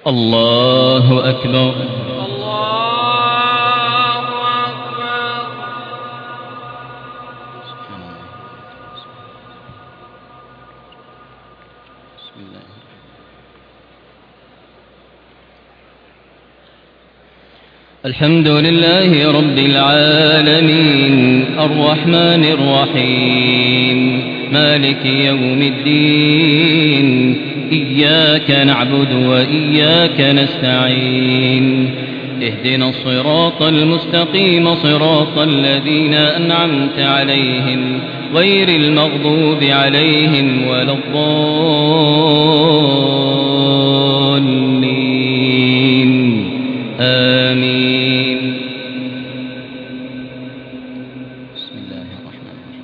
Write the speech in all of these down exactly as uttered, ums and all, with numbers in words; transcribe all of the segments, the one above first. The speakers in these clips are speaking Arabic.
الله أكبر. الله أكبر. سبحان الله. بسم الله. الحمد لله رب العالمين الرحمن الرحيم مالك يوم الدين إياك نعبد وإياك نستعين اهدنا الصراط المستقيم صراط الذين أنعمت عليهم غير المغضوب عليهم ولا الضالين آمين. بسم الله الرحمن الرحيم.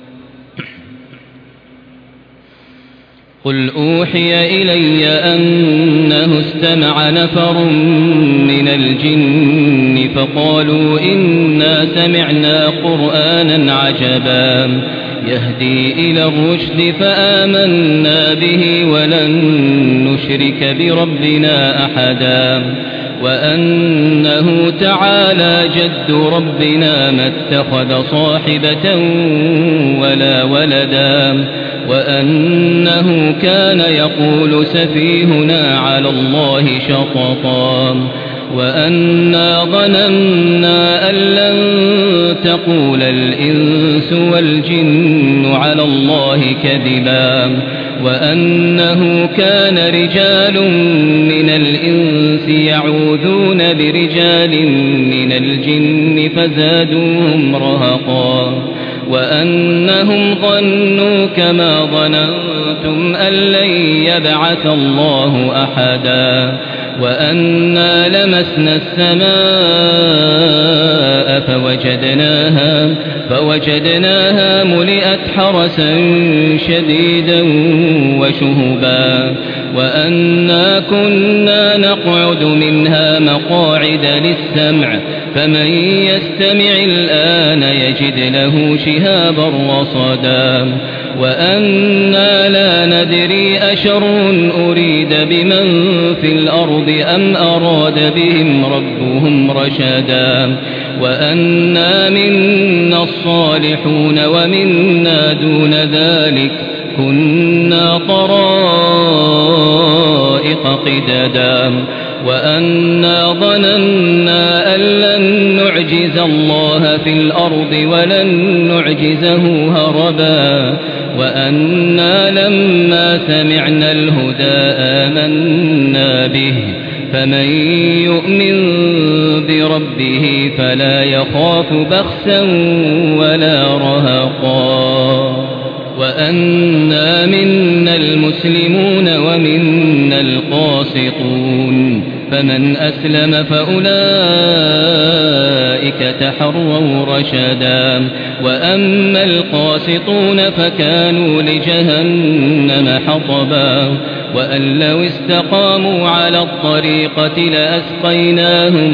قل أوحي إلي أنه استمع نفر من الجن فقالوا إنا سمعنا قرآنا عجبا يهدي إلى الرشد فآمنا به ولن نشرك بربنا أحدا وأنه تعالى جد ربنا ما اتخذ صاحبة ولا ولدا وأنه كان يقول سفيهنا على الله شططا وأنا ظننا أن لن تقول الإنس والجن على الله كذبا وأنه كان رجال من الإنس يعوذون برجال من الجن فزادوهم رهقا وأنهم ظنوا كما ظننتم أن لن يبعث الله أحدا وأنا لمسنا السماء فوجدناها فوجدناها ملئت حرسا شديدا وشهبا وأنا كنا نقعد منها مقاعد للسمع فمن يستمع الآن يجد له شهابا رصدا وأنا لا ندري أشر أريد بمن في الأرض أم أراد بهم ربهم رشدا وأنا منا الصالحون ومنا دون ذلك كنا طرائق قددا وأنا ظننا أن لن نعجز الله في الأرض ولن نعجزه هربا وأنا لما سمعنا الهدى آمنا به فمن يؤمن بربه فلا يخاف بخسا ولا رهقا وأنا منا المسلمون ومنا القاسطون فمن أسلم فأولئك تحروا رشدا وأما القاسطون فكانوا لجهنم حطبا وأن لو استقاموا على الطريقة لأسقيناهم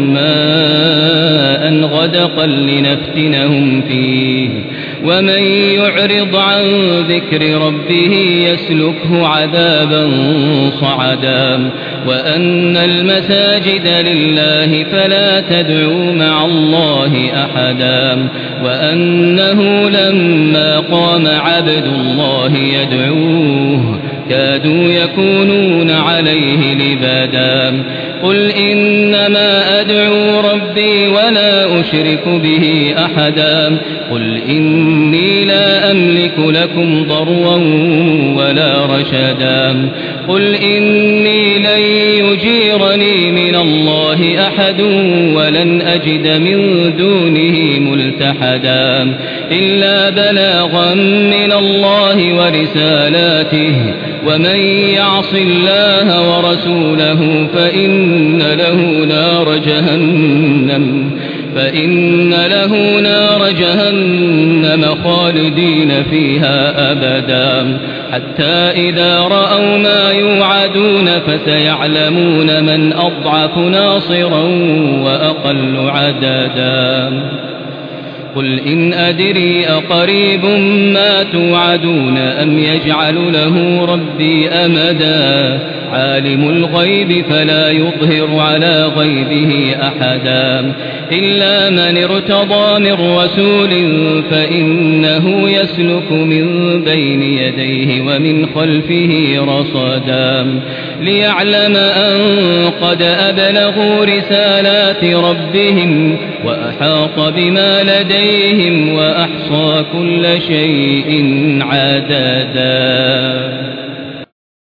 ماء غدقا لنفتنهم فيه ومن يعرض عن ذكر ربه يسلكه عذابا صعدا وأن المساجد لله فلا تدعوا مع الله أحدا وأنه لما قام عبد الله يدعوه كادوا يكونون عليه لبادا قل إنما أدعو ربي ولا أشرك به أحدا قل إني لا أملك لكم ضرا ولا رشدا قل إني لن يجيرني من الله أحد ولن أجد من دونه ملتحدا إلا بلاغا من الله ورسالاته ومن يعص الله ورسوله فإن له نار جهنم فإن له نار جهنم خالدين فيها أبدا حتى إذا رأوا ما يوعدون فسيعلمون من أضعف ناصرا وأقل عددا قل إن أدري أقريب ما توعدون أم يجعل له ربي أمدا عالم الغيب فلا يظهر على غيبه أحدا إلا من ارتضى من رسول فإنه يسلك من بين يديه ومن خلفه رصدا ليعلم أن قد أبلغوا رسالات ربهم وأحاط بما لديهم وأحصى كل شيء عددا.